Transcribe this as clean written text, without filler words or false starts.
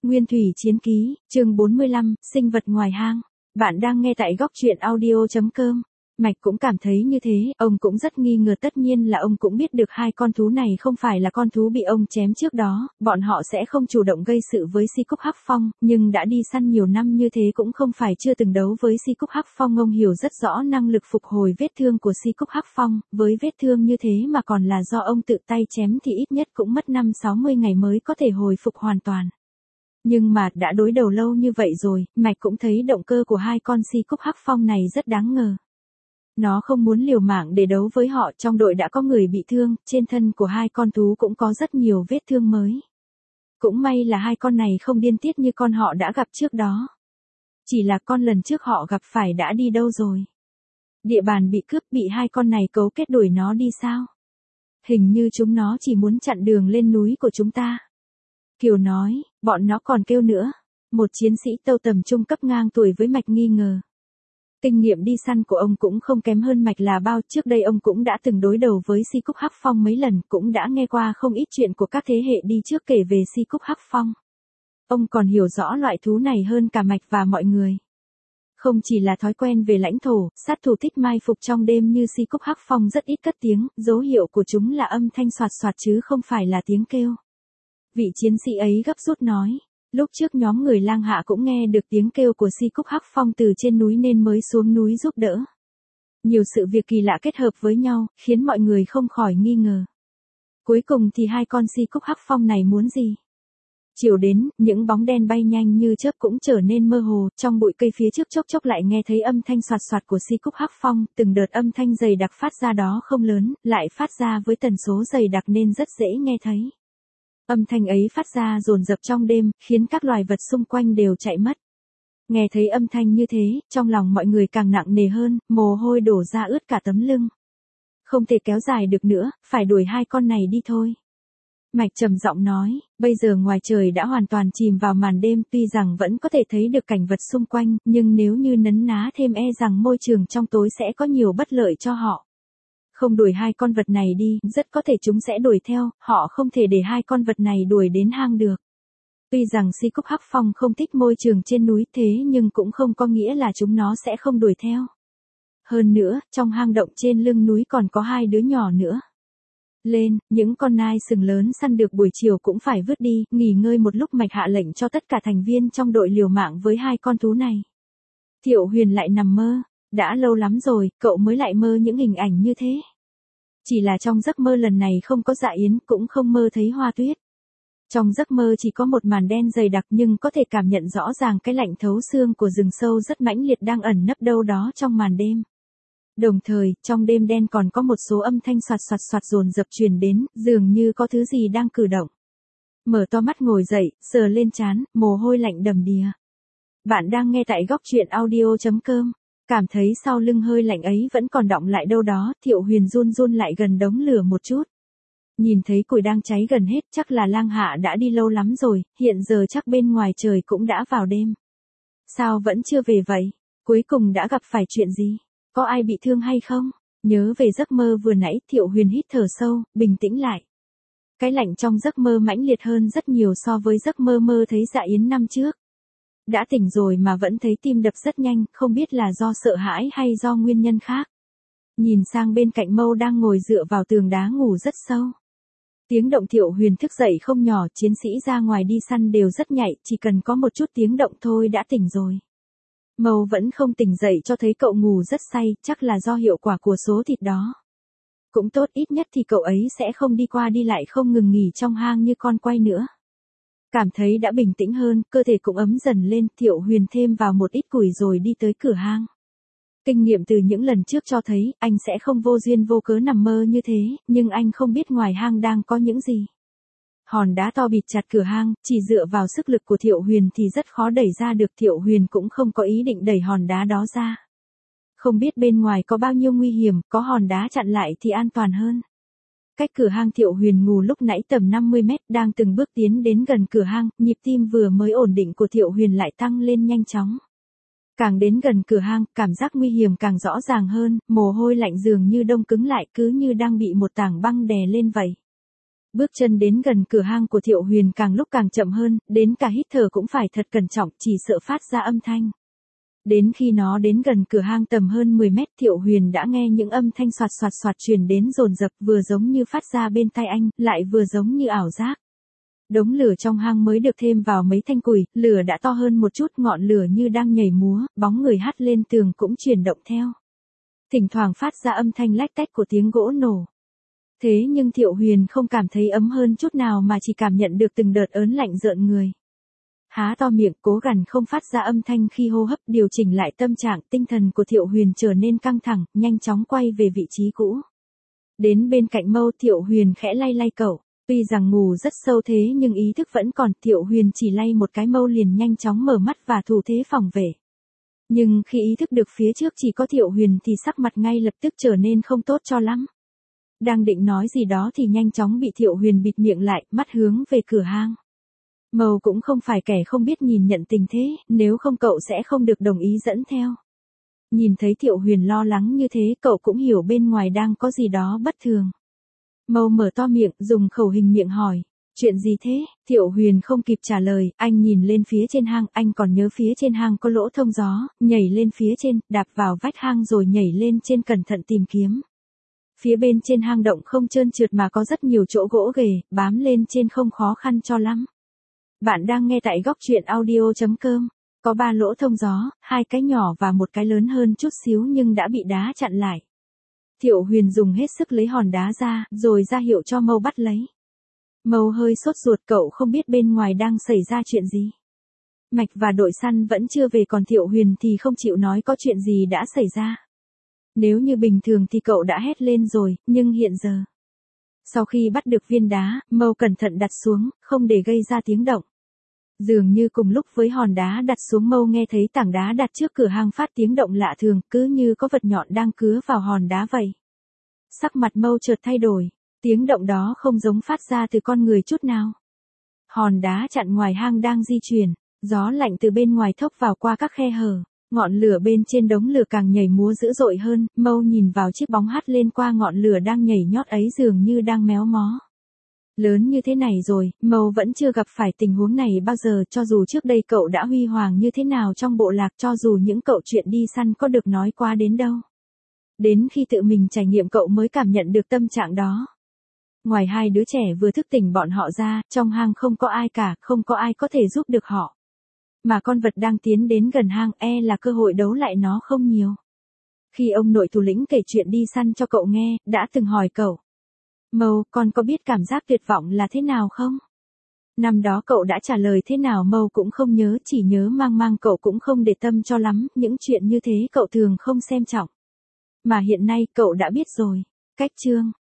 Nguyên thủy chiến ký, chương 45, sinh vật ngoài hang. Bạn đang nghe tại góc truyện audio.com. Mạch cũng cảm thấy như thế, ông cũng rất nghi ngờ, tất nhiên là ông cũng biết được hai con thú này không phải là con thú bị ông chém trước đó, bọn họ sẽ không chủ động gây sự với Si Cúc Hắc Phong, nhưng đã đi săn nhiều năm như thế cũng không phải chưa từng đấu với Si Cúc Hắc Phong. Ông hiểu rất rõ năng lực phục hồi vết thương của Si Cúc Hắc Phong, với vết thương như thế mà còn là do ông tự tay chém thì ít nhất cũng mất 5-60 ngày mới có thể hồi phục hoàn toàn. Nhưng mà đã đối đầu lâu như vậy rồi, Mạch cũng thấy động cơ của hai con Si Cúc Hắc Phong này rất đáng ngờ. Nó không muốn liều mạng để đấu với họ, trong đội đã có người bị thương, trên thân của hai con thú cũng có rất nhiều vết thương mới. Cũng may là hai con này không điên tiết như con họ đã gặp trước đó. Chỉ là con lần trước họ gặp phải đã đi đâu rồi? Địa bàn bị cướp, bị hai con này cấu kết đuổi nó đi sao? Hình như chúng nó chỉ muốn chặn đường lên núi của chúng ta. Kiều nói, bọn nó còn kêu nữa. Một chiến sĩ tâu tầm trung cấp ngang tuổi với Mạch nghi ngờ. Kinh nghiệm đi săn của ông cũng không kém hơn Mạch là bao, trước đây ông cũng đã từng đối đầu với Si Cúc Hắc Phong mấy lần, cũng đã nghe qua không ít chuyện của các thế hệ đi trước kể về Si Cúc Hắc Phong. Ông còn hiểu rõ loại thú này hơn cả Mạch và mọi người. Không chỉ là thói quen về lãnh thổ, sát thủ thích mai phục trong đêm như Si Cúc Hắc Phong rất ít cất tiếng, dấu hiệu của chúng là âm thanh soạt soạt chứ không phải là tiếng kêu. Vị chiến sĩ ấy gấp rút nói. Lúc trước nhóm người Lang Hạ cũng nghe được tiếng kêu của Si Cúc Hắc Phong từ trên núi nên mới xuống núi giúp đỡ. Nhiều sự việc kỳ lạ kết hợp với nhau, khiến mọi người không khỏi nghi ngờ. Cuối cùng thì hai con Si Cúc Hắc Phong này muốn gì? Chiều đến, những bóng đen bay nhanh như chớp cũng trở nên mơ hồ, trong bụi cây phía trước chốc chốc lại nghe thấy âm thanh soạt soạt của Si Cúc Hắc Phong, từng đợt âm thanh dày đặc phát ra đó không lớn, lại phát ra với tần số dày đặc nên rất dễ nghe thấy. Âm thanh ấy phát ra dồn dập trong đêm, khiến các loài vật xung quanh đều chạy mất. Nghe thấy âm thanh như thế, trong lòng mọi người càng nặng nề hơn, mồ hôi đổ ra ướt cả tấm lưng. Không thể kéo dài được nữa, phải đuổi hai con này đi thôi. Mạch trầm giọng nói, bây giờ ngoài trời đã hoàn toàn chìm vào màn đêm, tuy rằng vẫn có thể thấy được cảnh vật xung quanh, nhưng nếu như nấn ná thêm e rằng môi trường trong tối sẽ có nhiều bất lợi cho họ. Không đuổi hai con vật này đi, rất có thể chúng sẽ đuổi theo, họ không thể để hai con vật này đuổi đến hang được. Tuy rằng Si Cúc Hắc Phong không thích môi trường trên núi thế nhưng cũng không có nghĩa là chúng nó sẽ không đuổi theo. Hơn nữa, trong hang động trên lưng núi còn có hai đứa nhỏ nữa. Lên, những con nai sừng lớn săn được buổi chiều cũng phải vứt đi, nghỉ ngơi một lúc. Mạch hạ lệnh cho tất cả thành viên trong đội liều mạng với hai con thú này. Thiệu Huyền lại nằm mơ. Đã lâu lắm rồi, cậu mới lại mơ những hình ảnh như thế. Chỉ là trong giấc mơ lần này không có Dạ Yến, cũng không mơ thấy Hoa Tuyết. Trong giấc mơ chỉ có một màn đen dày đặc nhưng có thể cảm nhận rõ ràng cái lạnh thấu xương của rừng sâu rất mãnh liệt đang ẩn nấp đâu đó trong màn đêm. Đồng thời, trong đêm đen còn có một số âm thanh soạt soạt soạt dồn dập truyền đến, dường như có thứ gì đang cử động. Mở to mắt ngồi dậy, sờ lên trán, mồ hôi lạnh đầm đìa. Bạn đang nghe tại góc truyện audio.com. Cảm thấy sau lưng hơi lạnh ấy vẫn còn đọng lại đâu đó, Thiệu Huyền run run lại gần đống lửa một chút. Nhìn thấy củi đang cháy gần hết, chắc là Lang Hạ đã đi lâu lắm rồi, hiện giờ chắc bên ngoài trời cũng đã vào đêm. Sao vẫn chưa về vậy? Cuối cùng đã gặp phải chuyện gì? Có ai bị thương hay không? Nhớ về giấc mơ vừa nãy, Thiệu Huyền hít thở sâu, bình tĩnh lại. Cái lạnh trong giấc mơ mãnh liệt hơn rất nhiều so với giấc mơ mơ thấy Dạ Yến năm trước. Đã tỉnh rồi mà vẫn thấy tim đập rất nhanh, không biết là do sợ hãi hay do nguyên nhân khác. Nhìn sang bên cạnh Mâu đang ngồi dựa vào tường đá ngủ rất sâu. Tiếng động Thiệu Huyền thức dậy không nhỏ, chiến sĩ ra ngoài đi săn đều rất nhạy, chỉ cần có một chút tiếng động thôi đã tỉnh rồi. Mâu vẫn không tỉnh dậy cho thấy cậu ngủ rất say, chắc là do hiệu quả của số thịt đó. Cũng tốt, ít nhất thì cậu ấy sẽ không đi qua đi lại không ngừng nghỉ trong hang như con quay nữa. Cảm thấy đã bình tĩnh hơn, cơ thể cũng ấm dần lên, Thiệu Huyền thêm vào một ít củi rồi đi tới cửa hang. Kinh nghiệm từ những lần trước cho thấy, anh sẽ không vô duyên vô cớ nằm mơ như thế, nhưng anh không biết ngoài hang đang có những gì. Hòn đá to bịt chặt cửa hang, chỉ dựa vào sức lực của Thiệu Huyền thì rất khó đẩy ra được. Thiệu Huyền cũng không có ý định đẩy hòn đá đó ra. Không biết bên ngoài có bao nhiêu nguy hiểm, có hòn đá chặn lại thì an toàn hơn. Cách cửa hang Thiệu Huyền ngủ lúc nãy tầm 50 mét, đang từng bước tiến đến gần cửa hang, nhịp tim vừa mới ổn định của Thiệu Huyền lại tăng lên nhanh chóng. Càng đến gần cửa hang, cảm giác nguy hiểm càng rõ ràng hơn, mồ hôi lạnh dường như đông cứng lại, cứ như đang bị một tảng băng đè lên vậy. Bước chân đến gần cửa hang của Thiệu Huyền càng lúc càng chậm hơn, đến cả hít thở cũng phải thật cẩn trọng, chỉ sợ phát ra âm thanh. Đến khi nó đến gần cửa hang tầm hơn 10 mét, Thiệu Huyền đã nghe những âm thanh xoạt xoạt xoạt truyền đến dồn dập, vừa giống như phát ra bên tai anh, lại vừa giống như ảo giác. Đống lửa trong hang mới được thêm vào mấy thanh củi, lửa đã to hơn một chút, ngọn lửa như đang nhảy múa, bóng người hắt lên tường cũng chuyển động theo. Thỉnh thoảng phát ra âm thanh lách tách của tiếng gỗ nổ. Thế nhưng Thiệu Huyền không cảm thấy ấm hơn chút nào mà chỉ cảm nhận được từng đợt ớn lạnh rợn người. Há to miệng cố gắng không phát ra âm thanh khi hô hấp, điều chỉnh lại tâm trạng, tinh thần của Thiệu Huyền trở nên căng thẳng, nhanh chóng quay về vị trí cũ. Đến bên cạnh Mâu, Thiệu Huyền khẽ lay lay cậu. Tuy rằng ngủ rất sâu thế nhưng ý thức vẫn còn, Thiệu Huyền chỉ lay một cái Mâu liền nhanh chóng mở mắt và thủ thế phòng vệ. Nhưng khi ý thức được phía trước chỉ có Thiệu Huyền thì sắc mặt ngay lập tức trở nên không tốt cho lắm. Đang định nói gì đó thì nhanh chóng bị Thiệu Huyền bịt miệng lại, mắt hướng về cửa hang. Mâu cũng không phải kẻ không biết nhìn nhận tình thế, nếu không cậu sẽ không được đồng ý dẫn theo. Nhìn thấy Thiệu Huyền lo lắng như thế, cậu cũng hiểu bên ngoài đang có gì đó bất thường. Mâu mở to miệng, dùng khẩu hình miệng hỏi, chuyện gì thế? Thiệu Huyền không kịp trả lời, anh nhìn lên phía trên hang, anh còn nhớ phía trên hang có lỗ thông gió, nhảy lên phía trên, đạp vào vách hang rồi nhảy lên trên cẩn thận tìm kiếm. Phía bên trên hang động không trơn trượt mà có rất nhiều chỗ gỗ ghề, bám lên trên không khó khăn cho lắm. Bạn đang nghe tại góc truyện audio.com. Có 3 lỗ thông gió, 2 cái nhỏ và một cái lớn hơn chút xíu nhưng đã bị đá chặn lại. Thiệu Huyền dùng hết sức lấy hòn đá ra, rồi ra hiệu cho Mâu bắt lấy. Mâu hơi sốt ruột, cậu không biết bên ngoài đang xảy ra chuyện gì. Mạch và đội săn vẫn chưa về, còn Thiệu Huyền thì không chịu nói có chuyện gì đã xảy ra. Nếu như bình thường thì cậu đã hét lên rồi, nhưng hiện giờ. Sau khi bắt được viên đá, Mâu cẩn thận đặt xuống, không để gây ra tiếng động. Dường như cùng lúc với hòn đá đặt xuống, Mâu nghe thấy tảng đá đặt trước cửa hang phát tiếng động lạ thường, cứ như có vật nhọn đang cứa vào hòn đá vậy. Sắc mặt Mâu chợt thay đổi, tiếng động đó không giống phát ra từ con người chút nào. Hòn đá chặn ngoài hang đang di chuyển, gió lạnh từ bên ngoài thốc vào qua các khe hở. Ngọn lửa bên trên đống lửa càng nhảy múa dữ dội hơn, Mâu nhìn vào chiếc bóng hắt lên qua ngọn lửa đang nhảy nhót ấy, dường như đang méo mó. Lớn như thế này rồi, Mâu vẫn chưa gặp phải tình huống này bao giờ, cho dù trước đây cậu đã huy hoàng như thế nào trong bộ lạc, cho dù những cậu chuyện đi săn có được nói qua đến đâu. Đến khi tự mình trải nghiệm cậu mới cảm nhận được tâm trạng đó. Ngoài 2 đứa trẻ vừa thức tỉnh bọn họ ra, trong hang không có ai cả, không có ai có thể giúp được họ. Mà con vật đang tiến đến gần hang, là cơ hội đấu lại nó không nhiều. Khi ông nội thủ lĩnh kể chuyện đi săn cho cậu nghe, đã từng hỏi cậu. Mâu, con có biết cảm giác tuyệt vọng là thế nào không? Năm đó cậu đã trả lời thế nào Mâu cũng không nhớ, chỉ nhớ mang mang cậu cũng không để tâm cho lắm, những chuyện như thế cậu thường không xem trọng. Mà hiện nay cậu đã biết rồi. Cách chương